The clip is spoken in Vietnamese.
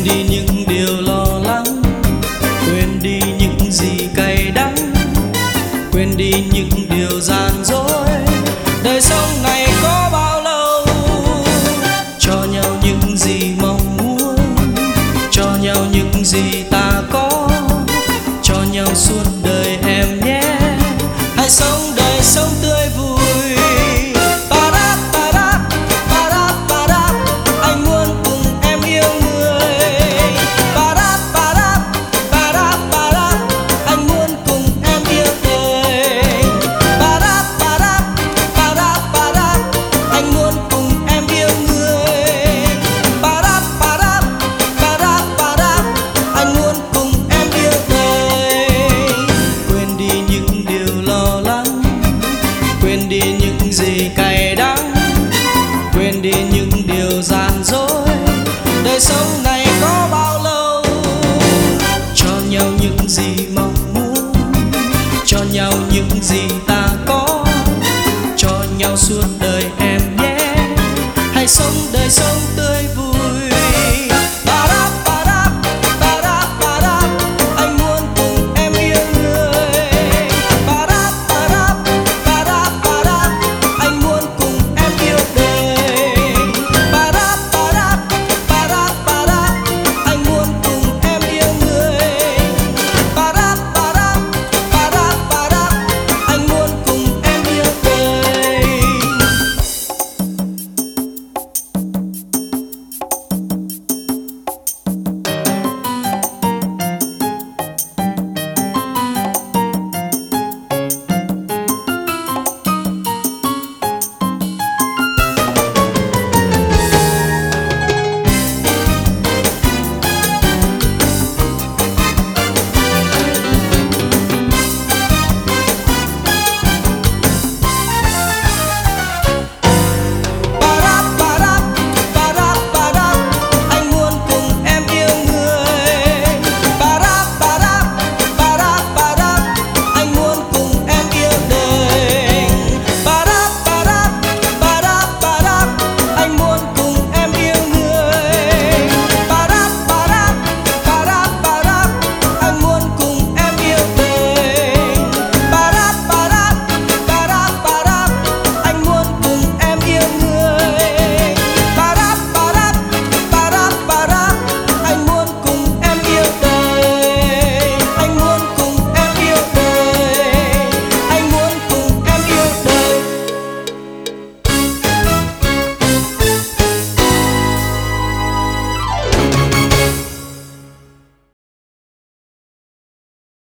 quên đi những điều lo lắng, quên đi những gì cay đắng, quên đi những điều gian dối. Đời sống này có bao lâu, cho nhau những gì mong muốn, cho nhau những gì ta có, cho nhau suốt đời em nhé. Hãy sống đời sống tươi vui. Anh muốn cùng em yêu người. Anh muốn cùng em yêu đời. Anh muốn cùng em yêu người. Anh muốn cùng em yêu đời. Quên đi những điều lo lắng, quên đi những gì cay đắng, quên đi những điều gian dối. Đời sống này có bao lâu, cho nhau những gì mong muốn, cho nhau những gì ta có, cho nhau suốt đời em nhé. Hãy sống đời sống tươi vui.